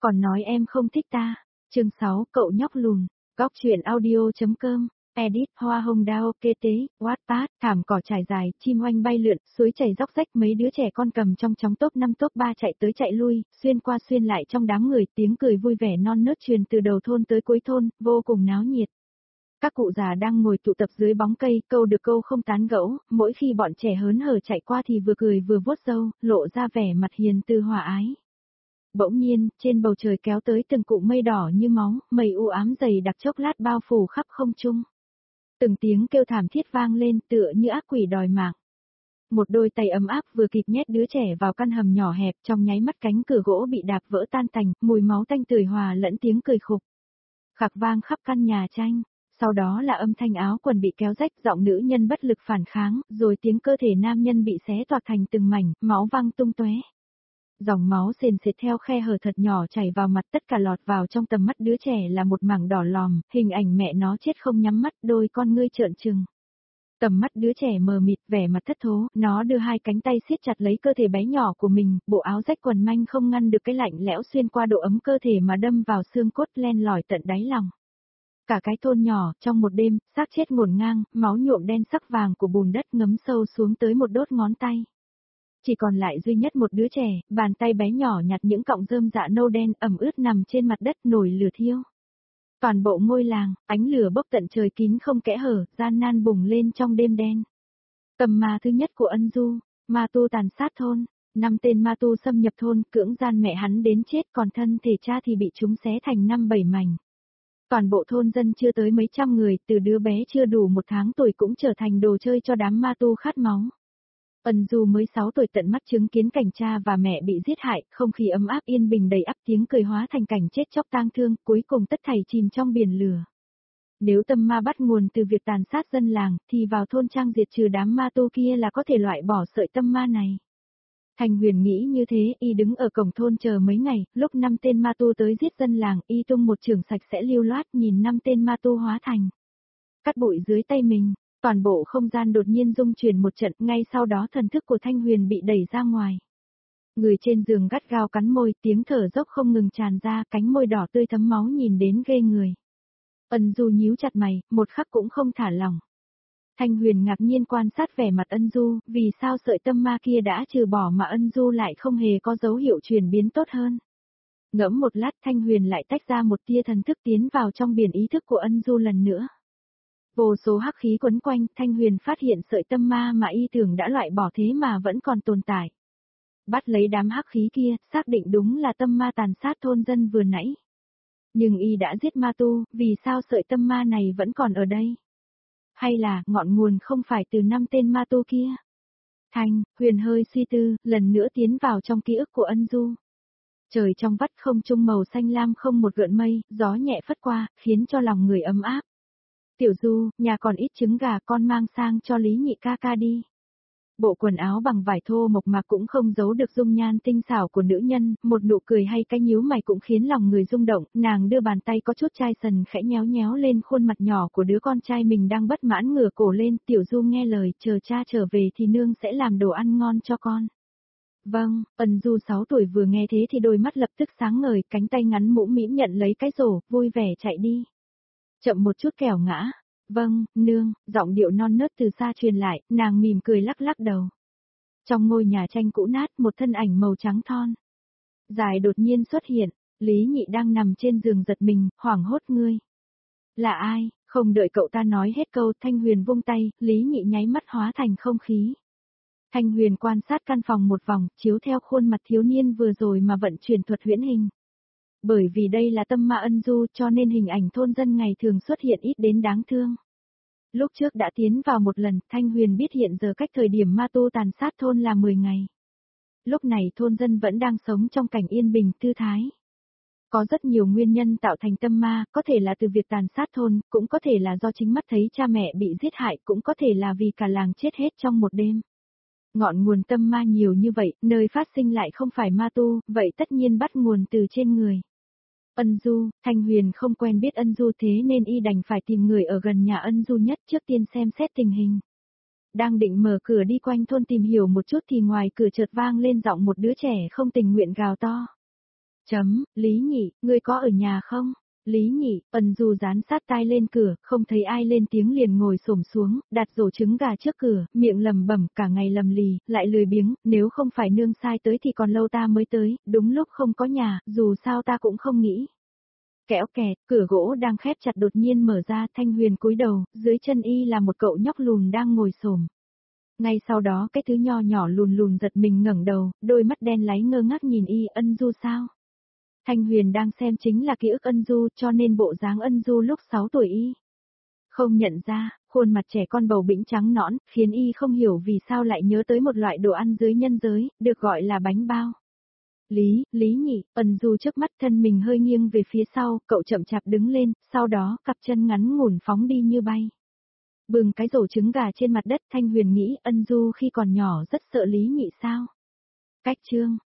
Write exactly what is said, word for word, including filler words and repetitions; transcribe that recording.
còn nói em không thích ta. Chương sáu, cậu nhóc lùn. Góc truyện audio.com. Edit, hoa hồng đao, kê tế, Wattpad, thảm cỏ trải dài, chim oanh bay lượn, suối chảy róc rách, mấy đứa trẻ con cầm trong chóng top năm top ba chạy tới chạy lui, xuyên qua xuyên lại trong đám người, tiếng cười vui vẻ non nớt truyền từ đầu thôn tới cuối thôn, vô cùng náo nhiệt. Các cụ già đang ngồi tụ tập dưới bóng cây, câu được câu không tán gẫu, mỗi khi bọn trẻ hớn hở chạy qua thì vừa cười vừa vuốt râu, lộ ra vẻ mặt hiền từ hòa ái. Bỗng nhiên, trên bầu trời kéo tới từng cụm mây đỏ như máu, mây u ám dày đặc chốc lát bao phủ khắp không trung. Từng tiếng kêu thảm thiết vang lên tựa như ác quỷ đòi mạng. Một đôi tay ấm áp vừa kịp nhét đứa trẻ vào căn hầm nhỏ hẹp, trong nháy mắt cánh cửa gỗ bị đạp vỡ tan tành, mùi máu tanh tưởi hòa lẫn tiếng cười khục. Khạc vang khắp căn nhà tranh, sau đó là âm thanh áo quần bị kéo rách, giọng nữ nhân bất lực phản kháng, rồi tiếng cơ thể nam nhân bị xé toạc thành từng mảnh, máu văng tung tóe. Dòng máu sền sệt theo khe hở thật nhỏ chảy vào mặt, tất cả lọt vào trong tầm mắt đứa trẻ là một mảng đỏ lòm, hình ảnh mẹ nó chết không nhắm mắt, đôi con ngươi trợn trừng. Tầm mắt đứa trẻ mờ mịt, vẻ mặt thất thố, nó đưa hai cánh tay siết chặt lấy cơ thể bé nhỏ của mình, bộ áo rách quần manh không ngăn được cái lạnh lẽo xuyên qua độ ấm cơ thể mà đâm vào xương cốt len lỏi tận đáy lòng. Cả cái thôn nhỏ, trong một đêm, xác chết ngổn ngang, máu nhuộm đen sắc vàng của bùn đất ngấm sâu xuống tới một đốt ngón tay. Chỉ còn lại duy nhất một đứa trẻ, bàn tay bé nhỏ nhặt những cọng rơm dạ nâu đen ẩm ướt nằm trên mặt đất nổi lửa thiêu. Toàn bộ ngôi làng, ánh lửa bốc tận trời kín không kẽ hở, gian nan bùng lên trong đêm đen. Tầm ma thứ nhất của Ân Du, ma tu tàn sát thôn, năm tên ma tu xâm nhập thôn, cưỡng gian mẹ hắn đến chết, còn thân thể cha thì bị chúng xé thành năm bảy mảnh. Toàn bộ thôn dân chưa tới mấy trăm người, từ đứa bé chưa đủ một tháng tuổi cũng trở thành đồ chơi cho đám ma tu khát máu. Ân Du mới sáu tuổi tận mắt chứng kiến cảnh cha và mẹ bị giết hại, không khí ấm áp yên bình đầy ắp, tiếng cười hóa thành cảnh chết chóc tang thương, cuối cùng tất thảy chìm trong biển lửa. Nếu tâm ma bắt nguồn từ việc tàn sát dân làng, thì vào thôn trang diệt trừ đám ma tu kia là có thể loại bỏ sợi tâm ma này. Thanh Huyền nghĩ như thế, y đứng ở cổng thôn chờ mấy ngày, lúc năm tên ma tu tới giết dân làng, y tung một chưởng sạch sẽ lưu loát nhìn năm tên ma tu hóa thành cát bụi dưới tay mình. Toàn bộ không gian đột nhiên rung chuyển một trận, ngay sau đó thần thức của Thanh Huyền bị đẩy ra ngoài. Người trên giường gắt gao cắn môi, tiếng thở dốc không ngừng tràn ra, cánh môi đỏ tươi thấm máu nhìn đến ghê người. Ân Du nhíu chặt mày, một khắc cũng không thả lỏng. Thanh Huyền ngạc nhiên quan sát vẻ mặt Ân Du, vì sao sợi tâm ma kia đã trừ bỏ mà Ân Du lại không hề có dấu hiệu chuyển biến tốt hơn. Ngẫm một lát, Thanh Huyền lại tách ra một tia thần thức tiến vào trong biển ý thức của Ân Du lần nữa. Vô số hắc khí quấn quanh, Thanh Huyền phát hiện sợi tâm ma mà y tưởng đã loại bỏ thế mà vẫn còn tồn tại. Bắt lấy đám hắc khí kia, xác định đúng là tâm ma tàn sát thôn dân vừa nãy. Nhưng y đã giết ma tu, vì sao sợi tâm ma này vẫn còn ở đây? Hay là, ngọn nguồn không phải từ năm tên ma tu kia? Thanh Huyền hơi suy tư, lần nữa tiến vào trong ký ức của Ân Du. Trời trong vắt không trung màu xanh lam không một gợn mây, gió nhẹ phất qua, khiến cho lòng người ấm áp. Tiểu Du, nhà còn ít trứng gà, con mang sang cho Lý Nhị ca ca đi. Bộ quần áo bằng vải thô mộc mạc cũng không giấu được dung nhan tinh xảo của nữ nhân, một nụ cười hay cái nhíu mày cũng khiến lòng người rung động, nàng đưa bàn tay có chút chai sần khẽ nhéo nhéo lên khuôn mặt nhỏ của đứa con trai mình đang bất mãn ngửa cổ lên. Tiểu Du nghe lời, chờ cha trở về thì nương sẽ làm đồ ăn ngon cho con. Vâng, Ân Du sáu tuổi vừa nghe thế thì đôi mắt lập tức sáng ngời, cánh tay ngắn mũm mĩm nhận lấy cái rổ, vui vẻ chạy đi. Chậm một chút kẻo ngã. Vâng, nương, giọng điệu non nớt từ xa truyền lại, nàng mỉm cười lắc lắc đầu. Trong ngôi nhà tranh cũ nát, một thân ảnh màu trắng thon dài đột nhiên xuất hiện, Lý Nhị đang nằm trên giường giật mình, hoảng hốt ngươi. Là ai? Không đợi cậu ta nói hết câu, Thanh Huyền vung tay, Lý Nhị nháy mắt hóa thành không khí. Thanh Huyền quan sát căn phòng một vòng, chiếu theo khuôn mặt thiếu niên vừa rồi mà vận chuyển thuật huyễn hình. Bởi vì đây là tâm ma Ân Du cho nên hình ảnh thôn dân ngày thường xuất hiện ít đến đáng thương. Lúc trước đã tiến vào một lần, Thanh Huyền biết hiện giờ cách thời điểm ma tu tàn sát thôn là mười ngày. Lúc này thôn dân vẫn đang sống trong cảnh yên bình thư thái. Có rất nhiều nguyên nhân tạo thành tâm ma, có thể là từ việc tàn sát thôn, cũng có thể là do chính mắt thấy cha mẹ bị giết hại, cũng có thể là vì cả làng chết hết trong một đêm. Ngọn nguồn tâm ma nhiều như vậy, nơi phát sinh lại không phải ma tu, vậy tất nhiên bắt nguồn từ trên người. Ân Du, Thanh Huyền không quen biết Ân Du thế nên y đành phải tìm người ở gần nhà Ân Du nhất trước tiên xem xét tình hình. Đang định mở cửa đi quanh thôn tìm hiểu một chút thì ngoài cửa chợt vang lên giọng một đứa trẻ không tình nguyện gào to. Chấm, Lý Nhị, ngươi có ở nhà không? Lý Nhị, Ân Du dán sát tai lên cửa, không thấy ai lên tiếng liền ngồi xổm xuống, đặt rổ trứng gà trước cửa, miệng lầm bẩm cả ngày lầm lì, lại lười biếng, nếu không phải nương sai tới thì còn lâu ta mới tới, đúng lúc không có nhà, dù sao ta cũng không nghĩ. Kẽo kẹt, cửa gỗ đang khép chặt đột nhiên mở ra, Thanh Huyền cúi đầu, dưới chân y là một cậu nhóc lùn đang ngồi xổm. Ngay sau đó cái thứ nho nhỏ lùn lùn giật mình ngẩng đầu, đôi mắt đen láy ngơ ngác nhìn y. Ân Du sao? Thanh Huyền đang xem chính là ký ức Ân Du, cho nên bộ dáng Ân Du lúc sáu tuổi y không nhận ra, khuôn mặt trẻ con bầu bĩnh trắng nõn, khiến y không hiểu vì sao lại nhớ tới một loại đồ ăn dưới nhân giới, được gọi là bánh bao. Lý, Lý Nhị, Ân Du trước mắt thân mình hơi nghiêng về phía sau, cậu chậm chạp đứng lên, sau đó cặp chân ngắn ngủn phóng đi như bay. Bừng cái rổ trứng gà trên mặt đất, Thanh Huyền nghĩ Ân Du khi còn nhỏ rất sợ Lý Nhị sao? Cách chương